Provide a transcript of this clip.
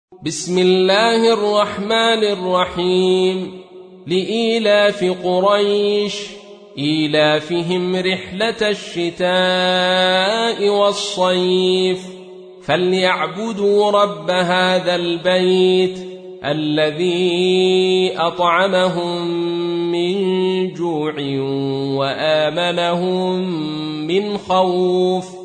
بسم الله الرحمن الرحيم. لإيلاف قريش إيلافهم رحلة الشتاء والصيف فليعبدوا رب هذا البيت الذي أطعمهم من جوع وآمنهم من خوف.